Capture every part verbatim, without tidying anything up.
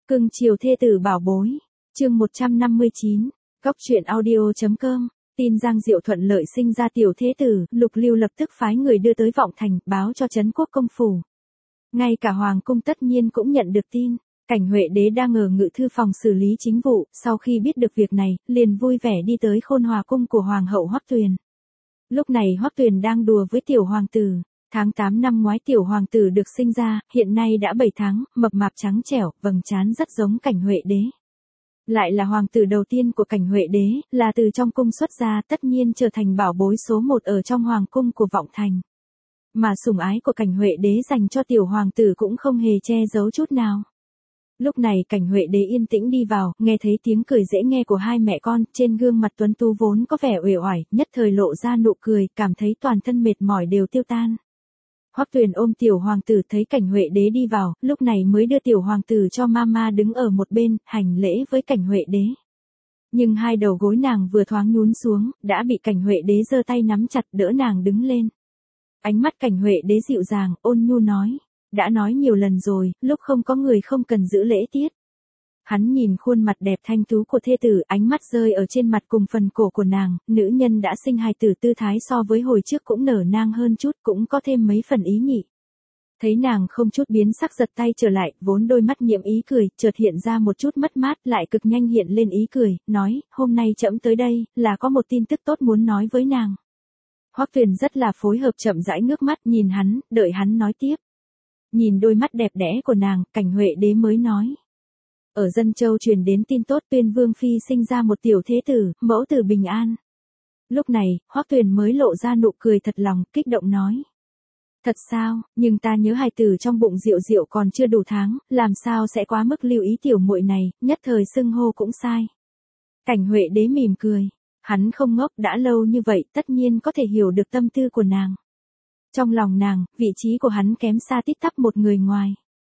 Cưng chiều thê tử bảo bối. Chương một trăm năm mươi chín. Cóc truyện audio chấm com. Tin Giang Diệu thuận lợi sinh ra tiểu thế tử, Lục Lưu lập tức phái người đưa tới Vọng Thành, báo cho trấn quốc công phủ. Ngay cả hoàng cung tất nhiên cũng nhận được tin. Cảnh Huệ đế đang ở ngự thư phòng xử lý chính vụ, sau khi biết được việc này, liền vui vẻ đi tới Khôn Hòa cung của hoàng hậu Hoắc Tuyền. Lúc này Hoắc Tuyền đang đùa với tiểu hoàng tử. Tháng tám năm ngoái tiểu hoàng tử được sinh ra, hiện nay đã bảy tháng, mập mạp trắng trẻo, vầng trán rất giống Cảnh Huệ đế. Lại là hoàng tử đầu tiên của Cảnh Huệ đế, là từ trong cung xuất gia, tất nhiên trở thành bảo bối số một ở trong hoàng cung của Vọng Thành. Mà sủng ái của Cảnh Huệ đế dành cho tiểu hoàng tử cũng không hề che giấu chút nào. Lúc này Cảnh Huệ đế yên tĩnh đi vào, nghe thấy tiếng cười dễ nghe của hai mẹ con, trên gương mặt tuấn tú vốn có vẻ uể oải, nhất thời lộ ra nụ cười, cảm thấy toàn thân mệt mỏi đều tiêu tan. Hoắc Tuyền ôm tiểu hoàng tử thấy Cảnh Huệ đế đi vào, lúc này mới đưa tiểu hoàng tử cho mama đứng ở một bên, hành lễ với Cảnh Huệ đế. Nhưng hai đầu gối nàng vừa thoáng nhún xuống, đã bị Cảnh Huệ đế giơ tay nắm chặt đỡ nàng đứng lên. Ánh mắt Cảnh Huệ đế dịu dàng, ôn nhu nói, đã nói nhiều lần rồi, lúc không có người không cần giữ lễ tiết. Hắn nhìn khuôn mặt đẹp thanh tú của thê tử, ánh mắt rơi ở trên mặt cùng phần cổ của nàng, nữ nhân đã sinh hài tử tư thái so với hồi trước cũng nở nang hơn chút, cũng có thêm mấy phần ý nhị. Thấy nàng không chút biến sắc giật tay trở lại, vốn đôi mắt nhiễm ý cười, chợt hiện ra một chút mất mát, lại cực nhanh hiện lên ý cười, nói, hôm nay trẫm tới đây, là có một tin tức tốt muốn nói với nàng. Hoắc Tuyền rất là phối hợp chậm rãi ngước mắt nhìn hắn, đợi hắn nói tiếp. Nhìn đôi mắt đẹp đẽ của nàng, Cảnh Huệ đế mới nói. Ở Dân Châu truyền đến tin tốt Tuyên Vương Phi sinh ra một tiểu thế tử, mẫu tử bình an. Lúc này, Hoắc Tuyền mới lộ ra nụ cười thật lòng, kích động nói. Thật sao, nhưng ta nhớ hài tử trong bụng Diệu Diệu còn chưa đủ tháng, làm sao sẽ quá mức lưu ý tiểu muội này, nhất thời xưng hô cũng sai. Cảnh Huệ đế mỉm cười. Hắn không ngốc, đã lâu như vậy, tất nhiên có thể hiểu được tâm tư của nàng. Trong lòng nàng, vị trí của hắn kém xa tít tắp một người ngoài.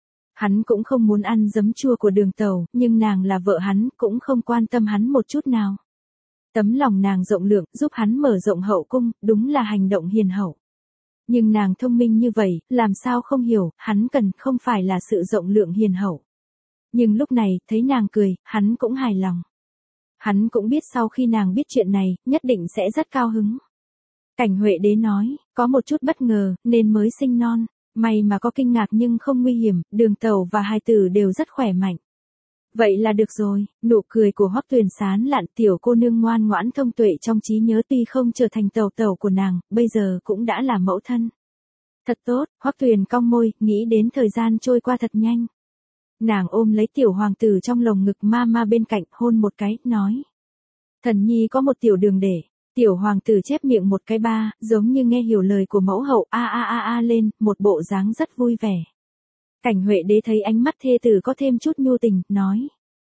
Hắn cũng không muốn ăn giấm chua của Đường Tẩu, nhưng nàng là vợ hắn, cũng không quan tâm hắn một chút nào. Tấm lòng nàng rộng lượng, giúp hắn mở rộng hậu cung, đúng là hành động hiền hậu. Nhưng nàng thông minh như vậy, làm sao không hiểu, hắn cần không phải là sự rộng lượng hiền hậu. Nhưng lúc này, thấy nàng cười, hắn cũng hài lòng. Hắn cũng biết sau khi nàng biết chuyện này, nhất định sẽ rất cao hứng. Cảnh Huệ đế nói, có một chút bất ngờ, nên mới sinh non. May mà có kinh ngạc nhưng không nguy hiểm, Đường Tẩu và hài tử đều rất khỏe mạnh. Vậy là được rồi, nụ cười của Hoắc Tuyền sán lạn, tiểu cô nương ngoan ngoãn thông tuệ trong trí nhớ tuy không trở thành tẩu tẩu của nàng, bây giờ cũng đã là mẫu thân. Thật tốt, Hoắc Tuyền cong môi, nghĩ đến thời gian trôi qua thật nhanh. Nàng ôm lấy tiểu hoàng tử trong lồng ngực mama bên cạnh, hôn một cái, nói. Thần nhi có một tiểu đường để. Tiểu hoàng tử chép miệng một cái ba, giống như nghe hiểu lời của mẫu hậu, a a a a lên, một bộ dáng rất vui vẻ. Cảnh Huệ đế thấy ánh mắt thê tử có thêm chút nhu tình, nói.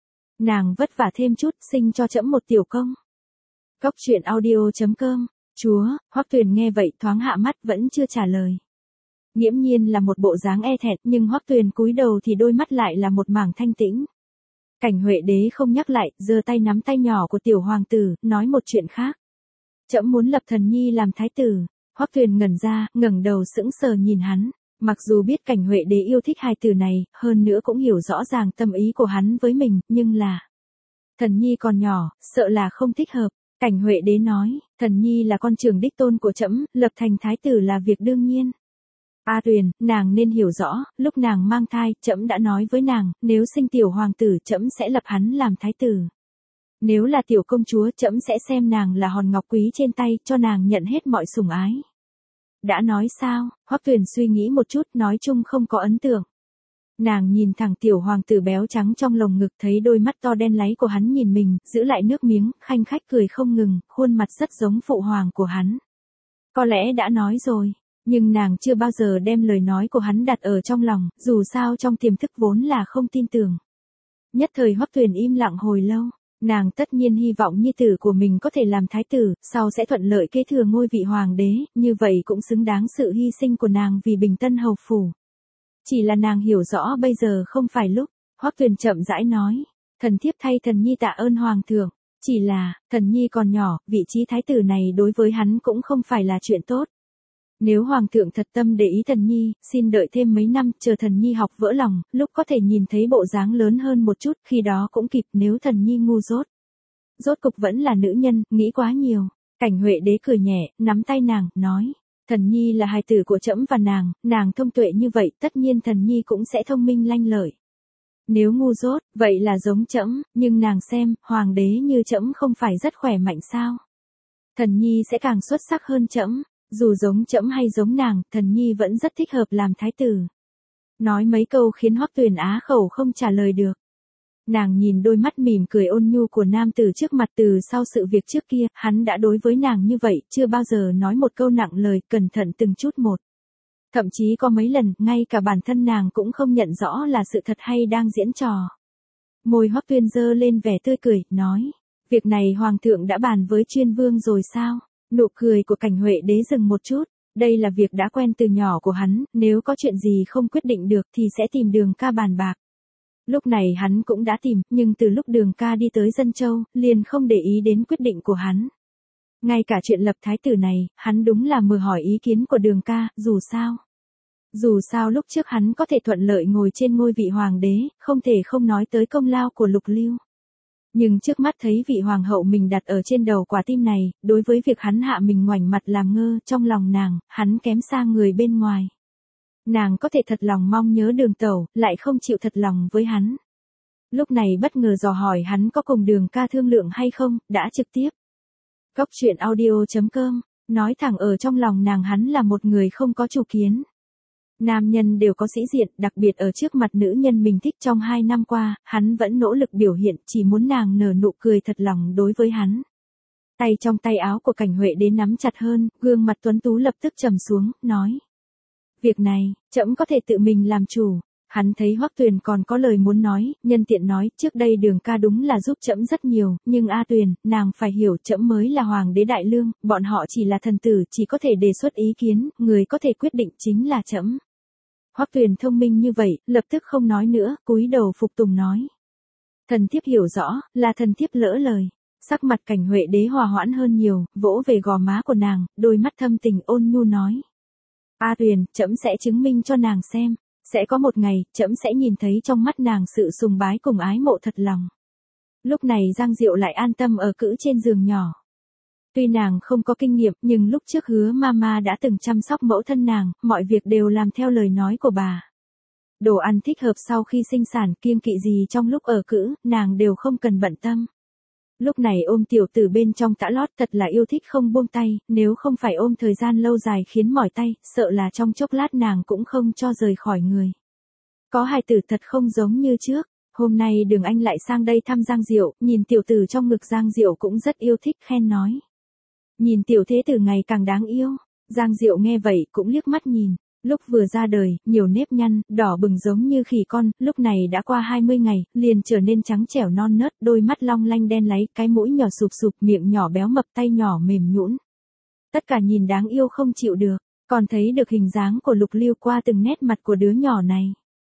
Nàng vất vả thêm chút, sinh cho trẫm một tiểu công. Cóc truyện audio chấm com. Chúa, Hoắc Tuyền nghe vậy thoáng hạ mắt vẫn chưa trả lời. Nghiễm nhiên là một bộ dáng e thẹn, nhưng Hoắc Tuyền cúi đầu thì đôi mắt lại là một mảng thanh tĩnh. Cảnh Huệ đế không nhắc lại, giơ tay nắm tay nhỏ của tiểu hoàng tử, nói một chuyện khác. Trẫm muốn lập thần nhi làm thái tử. Hoắc Tuyền ngẩn ra, ngẩng đầu sững sờ nhìn hắn. Mặc dù biết Cảnh Huệ đế yêu thích hài tử này, hơn nữa cũng hiểu rõ ràng tâm ý của hắn với mình, nhưng là thần nhi còn nhỏ, sợ là không thích hợp. Cảnh Huệ đế nói, thần nhi là con trưởng đích tôn của trẫm, lập thành thái tử là việc đương nhiên. A Tuyền, nàng nên hiểu rõ, lúc nàng mang thai, trẫm đã nói với nàng, nếu sinh tiểu hoàng tử, trẫm sẽ lập hắn làm thái tử. Nếu là tiểu công chúa, trẫm sẽ xem nàng là hòn ngọc quý trên tay, cho nàng nhận hết mọi sủng ái. Đã nói sao? Hoắc Tuyền suy nghĩ một chút, nói chung không có ấn tượng. Nàng nhìn thẳng tiểu hoàng tử béo trắng trong lồng ngực, thấy đôi mắt to đen láy của hắn nhìn mình, giữ lại nước miếng, khanh khách cười không ngừng, khuôn mặt rất giống phụ hoàng của hắn. Có lẽ đã nói rồi, nhưng nàng chưa bao giờ đem lời nói của hắn đặt ở trong lòng, dù sao trong tiềm thức vốn là không tin tưởng. Nhất thời Hoắc Tuyền im lặng hồi lâu. Nàng tất nhiên hy vọng nhi tử của mình có thể làm thái tử, sau sẽ thuận lợi kế thừa ngôi vị hoàng đế, như vậy cũng xứng đáng sự hy sinh của nàng vì bình tân hầu phủ. Chỉ là nàng hiểu rõ bây giờ không phải lúc. Hoắc Tuyền chậm rãi nói, thần thiếp thay thần nhi tạ ơn hoàng thượng, chỉ là, thần nhi còn nhỏ, vị trí thái tử này đối với hắn cũng không phải là chuyện tốt. Nếu hoàng thượng thật tâm để ý thần nhi, xin đợi thêm mấy năm, chờ thần nhi học vỡ lòng, lúc có thể nhìn thấy bộ dáng lớn hơn một chút, khi đó cũng kịp. Nếu thần nhi ngu dốt. Rốt cục vẫn là nữ nhân, nghĩ quá nhiều. Cảnh Huệ đế cười nhẹ, nắm tay nàng, nói. Thần nhi là hài tử của trẫm và nàng, nàng thông tuệ như vậy, tất nhiên thần nhi cũng sẽ thông minh lanh lợi. Nếu ngu dốt, vậy là giống trẫm, nhưng nàng xem, hoàng đế như trẫm không phải rất khỏe mạnh sao? Thần nhi sẽ càng xuất sắc hơn trẫm, dù giống trẫm hay giống nàng, thần nhi vẫn rất thích hợp làm thái tử. Nói mấy câu khiến Hoắc Tuyền á khẩu không trả lời được. Nàng nhìn đôi mắt mỉm cười ôn nhu của nam tử trước mặt, từ sau sự việc trước kia, hắn đã đối với nàng như vậy, chưa bao giờ nói một câu nặng lời, cẩn thận từng chút một. Thậm chí có mấy lần, ngay cả bản thân nàng cũng không nhận rõ là sự thật hay đang diễn trò. Môi Hoắc Tuyên giơ lên vẻ tươi cười, nói. Việc này hoàng thượng đã bàn với chuyên vương rồi sao? Nụ cười của Cảnh Huệ đế dừng một chút. Đây là việc đã quen từ nhỏ của hắn, nếu có chuyện gì không quyết định được thì sẽ tìm Đường ca bàn bạc. Lúc này hắn cũng đã tìm, nhưng từ lúc Đường ca đi tới Dân Châu, liền không để ý đến quyết định của hắn. Ngay cả chuyện lập thái tử này, hắn đúng là mờ hỏi ý kiến của Đường ca, dù sao. Dù sao lúc trước hắn có thể thuận lợi ngồi trên ngôi vị hoàng đế, không thể không nói tới công lao của Lục Lưu. Nhưng trước mắt thấy vị hoàng hậu mình đặt ở trên đầu quả tim này, đối với việc hắn hạ mình ngoảnh mặt làm ngơ, trong lòng nàng, hắn kém xa người bên ngoài. Nàng có thể thật lòng mong nhớ Đường tẩu, lại không chịu thật lòng với hắn. Lúc này bất ngờ dò hỏi hắn có cùng Đường ca thương lượng hay không, đã trực tiếp. Cốc truyện audio chấm com, nói thẳng ở trong lòng nàng hắn là một người không có chủ kiến. Nam nhân đều có sĩ diện, đặc biệt ở trước mặt nữ nhân mình thích. Trong hai năm qua, hắn vẫn nỗ lực biểu hiện, chỉ muốn nàng nở nụ cười thật lòng đối với hắn. Tay trong tay áo của Cảnh Huệ đến nắm chặt hơn, gương mặt tuấn tú lập tức trầm xuống, nói. Việc này, trẫm có thể tự mình làm chủ. Hắn thấy Hoắc Tuyền còn có lời muốn nói, nhân tiện nói, trước đây Đường ca đúng là giúp trẫm rất nhiều, nhưng A Tuyền, nàng phải hiểu trẫm mới là hoàng đế đại lương, bọn họ chỉ là thần tử, chỉ có thể đề xuất ý kiến, người có thể quyết định chính là trẫm. Hoắc Tuyền thông minh như vậy, lập tức không nói nữa, cúi đầu phục tùng nói. Thần thiếp hiểu rõ, là thần thiếp lỡ lời. Sắc mặt Cảnh Huệ đế hòa hoãn hơn nhiều, vỗ về gò má của nàng, đôi mắt thâm tình ôn nhu nói. A Tuyền, trẫm sẽ chứng minh cho nàng xem. Sẽ có một ngày, trẫm sẽ nhìn thấy trong mắt nàng sự sùng bái cùng ái mộ thật lòng. Lúc này Giang Diệu lại an tâm ở cữ trên giường nhỏ. Tuy nàng không có kinh nghiệm, nhưng lúc trước Hứa Mama đã từng chăm sóc mẫu thân nàng, mọi việc đều làm theo lời nói của bà. Đồ ăn thích hợp sau khi sinh sản, kiêng kỵ gì trong lúc ở cữ, nàng đều không cần bận tâm. Lúc này ôm tiểu tử bên trong tã lót thật là yêu thích không buông tay, nếu không phải ôm thời gian lâu dài khiến mỏi tay, sợ là trong chốc lát nàng cũng không cho rời khỏi người. Có hài tử thật không giống như trước. Hôm nay Đường Anh lại sang đây thăm Giang Diệu, nhìn tiểu tử trong ngực Giang Diệu cũng rất yêu thích, khen nói. Nhìn tiểu thế tử ngày càng đáng yêu. Giang Diệu nghe vậy cũng liếc mắt nhìn. Lúc vừa ra đời, nhiều nếp nhăn, đỏ bừng giống như khỉ con, lúc này đã qua hai mươi ngày, liền trở nên trắng trẻo non nớt, đôi mắt long lanh đen láy, cái mũi nhỏ sụp sụp, miệng nhỏ béo mập, tay nhỏ mềm nhũn. Tất cả nhìn đáng yêu không chịu được, còn thấy được hình dáng của Lục Lưu qua từng nét mặt của đứa nhỏ này.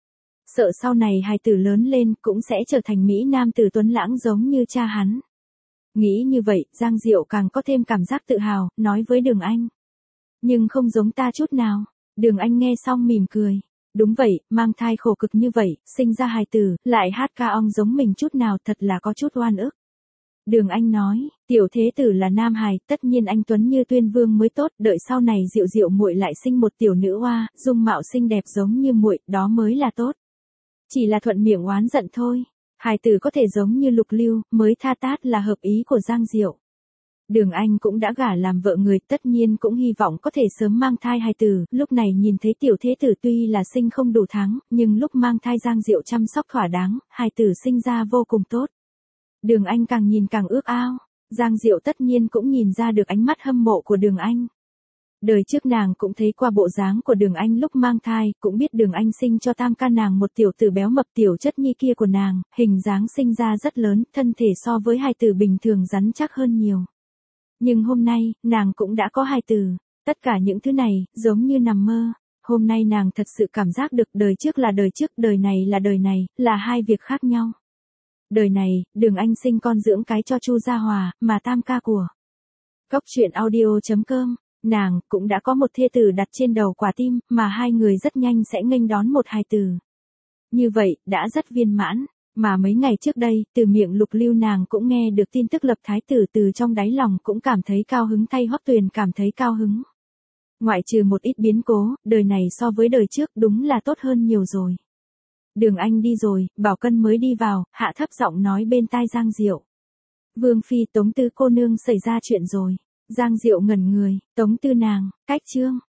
Sợ sau này hài tử lớn lên cũng sẽ trở thành mỹ nam tử tuấn lãng giống như cha hắn. Nghĩ như vậy, Giang Diệu càng có thêm cảm giác tự hào, nói với Đường Anh. Nhưng không giống ta chút nào. Đường Anh nghe xong mỉm cười. Đúng vậy, mang thai khổ cực như vậy, sinh ra hài tử, lại hát ca ong giống mình chút nào, thật là có chút oan ức. Đường Anh nói, tiểu thế tử là nam hài, tất nhiên anh tuấn như Tuyên Vương mới tốt, đợi sau này Diệu Diệu muội lại sinh một tiểu nữ oa, dung mạo xinh đẹp giống như muội, đó mới là tốt. Chỉ là thuận miệng oán giận thôi. Hài tử có thể giống như Lục Lưu, mới tha tát là hợp ý của Giang Diệu. Đường Anh cũng đã gả làm vợ người, tất nhiên cũng hy vọng có thể sớm mang thai hài tử, lúc này nhìn thấy tiểu thế tử tuy là sinh không đủ tháng, nhưng lúc mang thai Giang Diệu chăm sóc thỏa đáng, hài tử sinh ra vô cùng tốt. Đường Anh càng nhìn càng ước ao, Giang Diệu tất nhiên cũng nhìn ra được ánh mắt hâm mộ của Đường Anh. Đời trước nàng cũng thấy qua bộ dáng của Đường Anh lúc mang thai, cũng biết Đường Anh sinh cho tam ca nàng một tiểu tử béo mập, tiểu chất nhi kia của nàng, hình dáng sinh ra rất lớn, thân thể so với hài tử bình thường rắn chắc hơn nhiều. Nhưng hôm nay, nàng cũng đã có hài tử. Tất cả những thứ này, giống như nằm mơ. Hôm nay nàng thật sự cảm giác được đời trước là đời trước, đời này là đời này, là hai việc khác nhau. Đời này, Đường Anh sinh con dưỡng cái cho Chu Gia Hòa, mà tam ca của. Cốc truyện audio chấm com Nàng cũng đã có một thê tử đặt trên đầu quả tim, mà hai người rất nhanh sẽ nghênh đón một hài tử. Như vậy, đã rất viên mãn. Mà mấy ngày trước đây, từ miệng Lục Lưu nàng cũng nghe được tin tức lập thái tử, từ trong đáy lòng cũng cảm thấy cao hứng, thay Hoắc Tuyền cảm thấy cao hứng. Ngoại trừ một ít biến cố, đời này so với đời trước đúng là tốt hơn nhiều rồi. Đường Anh đi rồi, Bảo Cân mới đi vào, hạ thấp giọng nói bên tai Giang Diệu. Vương phi, Tống Tư cô nương xảy ra chuyện rồi. Giang Diệu ngẩn người, Tống Tư nàng, cách Trương,